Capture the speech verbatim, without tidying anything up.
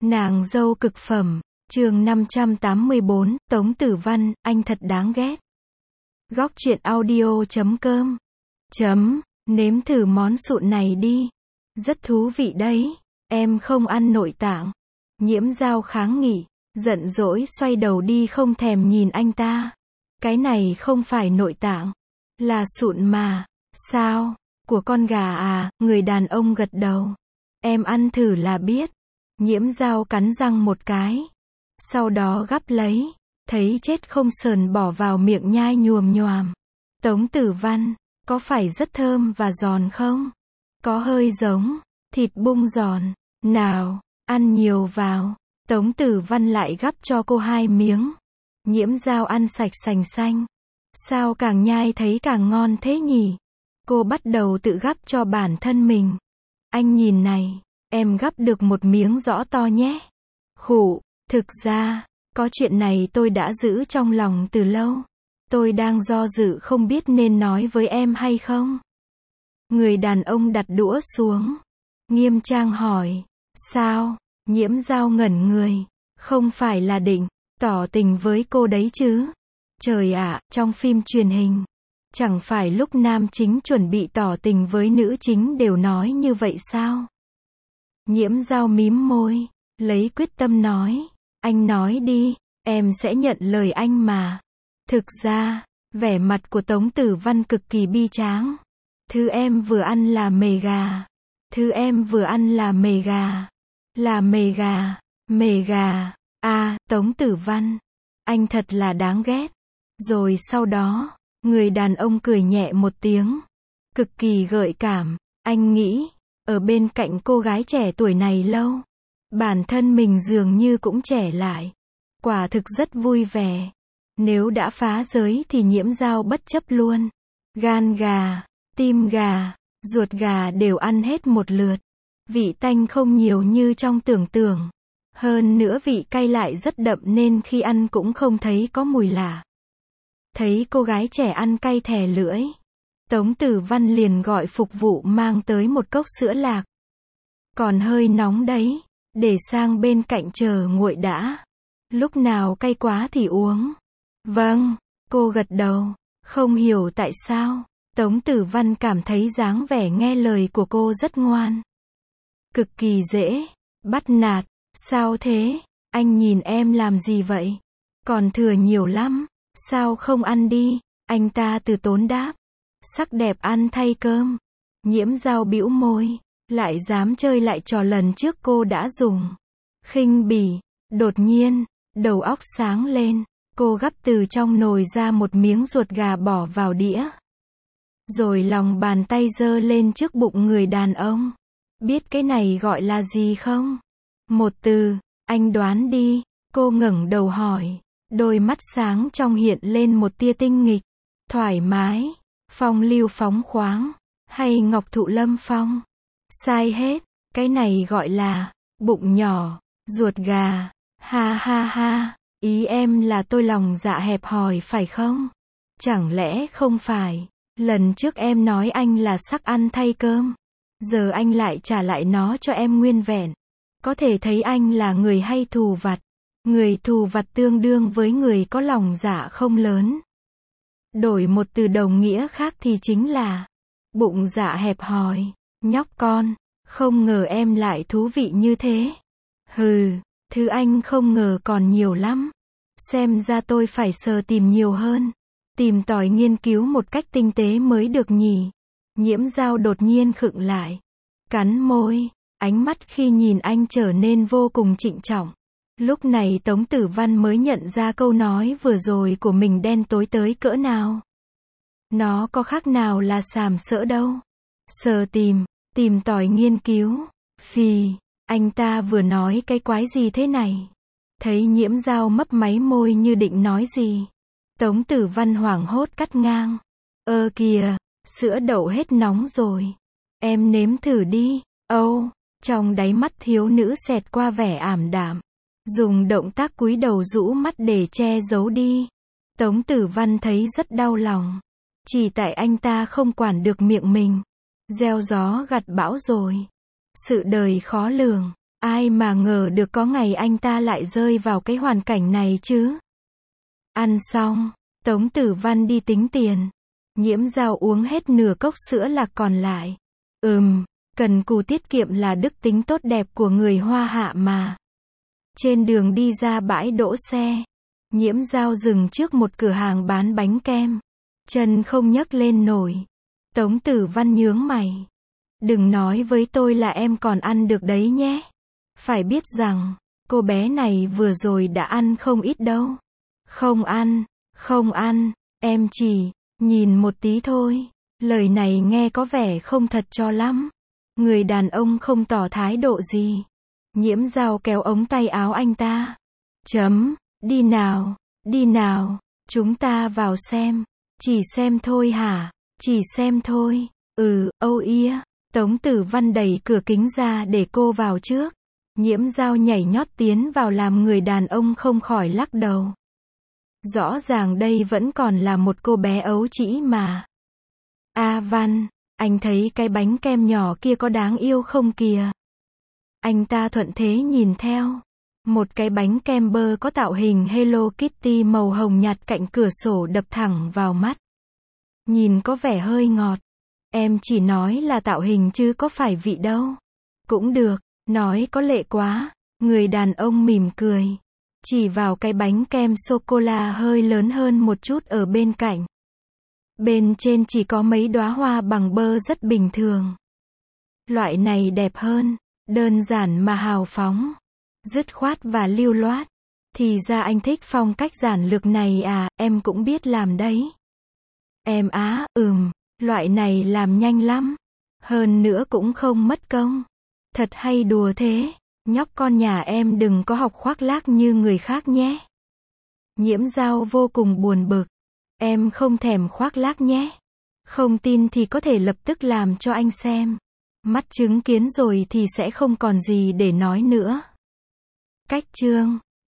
Nàng dâu cực phẩm, chương năm trăm tám mươi bốn, Tống Tử Văn, anh thật đáng ghét. Góc truyện audio chấm com. Chấm, nếm thử món sụn này đi. Rất thú vị đấy, em không ăn nội tạng. Nhiễm Dao kháng nghị, giận dỗi xoay đầu đi không thèm nhìn anh ta. Cái này không phải nội tạng, là sụn mà. Sao? Của con gà à? Người đàn ông gật đầu. Em ăn thử là biết. Nhiễm Dao cắn răng một cái. Sau đó gắp lấy. Thấy chết không sờn bỏ vào miệng nhai nhoàm nhoàm. Tống Tử Văn, có phải rất thơm và giòn không? Có hơi giống thịt bung giòn. Nào, ăn nhiều vào. Tống Tử Văn lại gắp cho cô hai miếng. Nhiễm Dao ăn sạch sành xanh. Sao càng nhai thấy càng ngon thế nhỉ? Cô bắt đầu tự gắp cho bản thân mình. Anh nhìn này, em gắp được một miếng rõ to nhé. Khụ, thực ra, có chuyện này tôi đã giữ trong lòng từ lâu. Tôi đang do dự không biết nên nói với em hay không. Người đàn ông đặt đũa xuống. Nghiêm trang hỏi, sao? Nhiễm Dao ngẩn người. Không phải là định tỏ tình với cô đấy chứ? Trời ạ, trong phim truyền hình, chẳng phải lúc nam chính chuẩn bị tỏ tình với nữ chính đều nói như vậy sao? Nhiễm Dao mím môi, lấy quyết tâm nói, anh nói đi, em sẽ nhận lời anh mà. Thực ra, vẻ mặt của Tống Tử Văn cực kỳ bi tráng. Thứ em vừa ăn là mề gà. Thứ em vừa ăn là mề gà. Là mề gà, mề gà. À, Tống Tử Văn, anh thật là đáng ghét. Rồi sau đó, người đàn ông cười nhẹ một tiếng. Cực kỳ gợi cảm, anh nghĩ, ở bên cạnh cô gái trẻ tuổi này lâu. Bản thân mình dường như cũng trẻ lại. Quả thực rất vui vẻ. Nếu đã phá giới thì Nhiễm Dao bất chấp luôn. Gan gà, tim gà, ruột gà đều ăn hết một lượt. Vị tanh không nhiều như trong tưởng tượng. Hơn nữa vị cay lại rất đậm nên khi ăn cũng không thấy có mùi lạ. Thấy cô gái trẻ ăn cay thè lưỡi, Tống Tử Văn liền gọi phục vụ mang tới một cốc sữa lạc. Còn hơi nóng đấy, để sang bên cạnh chờ nguội đã. Lúc nào cay quá thì uống. Vâng, cô gật đầu. Không hiểu tại sao, Tống Tử Văn cảm thấy dáng vẻ nghe lời của cô rất ngoan. Cực kỳ dễ bắt nạt. Sao thế? Anh nhìn em làm gì vậy? Còn thừa nhiều lắm. Sao không ăn đi? Anh ta từ tốn đáp. Sắc đẹp ăn thay cơm. Nhiễm Dao bĩu môi. Lại dám chơi lại trò lần trước cô đã dùng. Khinh bỉ. Đột nhiên, đầu óc sáng lên. Cô gắp từ trong nồi ra một miếng ruột gà bỏ vào đĩa. Rồi lòng bàn tay giơ lên trước bụng người đàn ông. Biết cái này gọi là gì không? Một từ, anh đoán đi. Cô ngẩng đầu hỏi. Đôi mắt sáng trong hiện lên một tia tinh nghịch. Thoải mái, phong lưu phóng khoáng, hay ngọc thụ lâm phong? Sai hết, cái này gọi là bụng nhỏ, ruột gà. Ha ha ha, ý em là tôi lòng dạ hẹp hòi phải không? Chẳng lẽ không phải, lần trước em nói anh là sắc ăn thay cơm, giờ anh lại trả lại nó cho em nguyên vẹn. Có thể thấy anh là người hay thù vặt. Người thù vặt tương đương với người có lòng dạ không lớn. Đổi một từ đồng nghĩa khác thì chính là bụng dạ hẹp hòi. Nhóc con, không ngờ em lại thú vị như thế. Hừ, thứ anh không ngờ còn nhiều lắm. Xem ra tôi phải sờ tìm nhiều hơn. Tìm tòi nghiên cứu một cách tinh tế mới được nhỉ. Nhiễm Dao đột nhiên khựng lại. Cắn môi, ánh mắt khi nhìn anh trở nên vô cùng trịnh trọng. Lúc này Tống Tử Văn mới nhận ra câu nói vừa rồi của mình đen tối tới cỡ nào. Nó có khác nào là sàm sỡ đâu. Sờ tìm, tìm tòi nghiên cứu. Phì, anh ta vừa nói cái quái gì thế này? Thấy Nhiễm Dao mấp máy môi như định nói gì. Tống Tử Văn hoảng hốt cắt ngang. Ơ kìa, sữa đậu hết nóng rồi. Em nếm thử đi. Âu, trong đáy mắt thiếu nữ xẹt qua vẻ ảm đạm. Dùng động tác cúi đầu rũ mắt để che giấu đi. Tống Tử Văn thấy rất đau lòng. Chỉ tại anh ta không quản được miệng mình. Gieo gió gặt bão rồi. Sự đời khó lường. Ai mà ngờ được có ngày anh ta lại rơi vào cái hoàn cảnh này chứ. Ăn xong, Tống Tử Văn đi tính tiền. Nhiễm Dao uống hết nửa cốc sữa lạc còn lại. Ừm, cần cù tiết kiệm là đức tính tốt đẹp của người Hoa Hạ mà. Trên đường đi ra bãi đỗ xe, Nhiễm Dao dừng trước một cửa hàng bán bánh kem. Chân không nhấc lên nổi. Tống Tử Văn nhướng mày. Đừng nói với tôi là em còn ăn được đấy nhé. Phải biết rằng, cô bé này vừa rồi đã ăn không ít đâu. Không ăn, không ăn, em chỉ nhìn một tí thôi. Lời này nghe có vẻ không thật cho lắm. Người đàn ông không tỏ thái độ gì. Nhiễm Dao kéo ống tay áo anh ta. Chấm, đi nào, đi nào, chúng ta vào xem. Chỉ xem thôi hả? Chỉ xem thôi. Ừ, âu ia. Tống Tử Văn đẩy cửa kính ra để cô vào trước. Nhiễm Dao nhảy nhót tiến vào làm người đàn ông không khỏi lắc đầu. Rõ ràng đây vẫn còn là một cô bé ấu trĩ mà. A Văn, anh thấy cái bánh kem nhỏ kia có đáng yêu không kìa? Anh ta thuận thế nhìn theo. Một cái bánh kem bơ có tạo hình Hello Kitty màu hồng nhạt cạnh cửa sổ đập thẳng vào mắt. Nhìn có vẻ hơi ngọt. Em chỉ nói là tạo hình chứ có phải vị đâu. Cũng được, nói có lệ quá. Người đàn ông mỉm cười. Chỉ vào cái bánh kem sô-cô-la hơi lớn hơn một chút ở bên cạnh. Bên trên chỉ có mấy đóa hoa bằng bơ rất bình thường. Loại này đẹp hơn. Đơn giản mà hào phóng. Dứt khoát và lưu loát. Thì ra anh thích phong cách giản lược này à, em cũng biết làm đấy. Em á, ừm, loại này làm nhanh lắm. Hơn nữa cũng không mất công. Thật hay đùa thế. Nhóc con nhà em đừng có học khoác lác như người khác nhé. Nhiễm Dao vô cùng buồn bực. Em không thèm khoác lác nhé. Không tin thì có thể lập tức làm cho anh xem. Mắt chứng kiến rồi thì sẽ không còn gì để nói nữa. Cách chương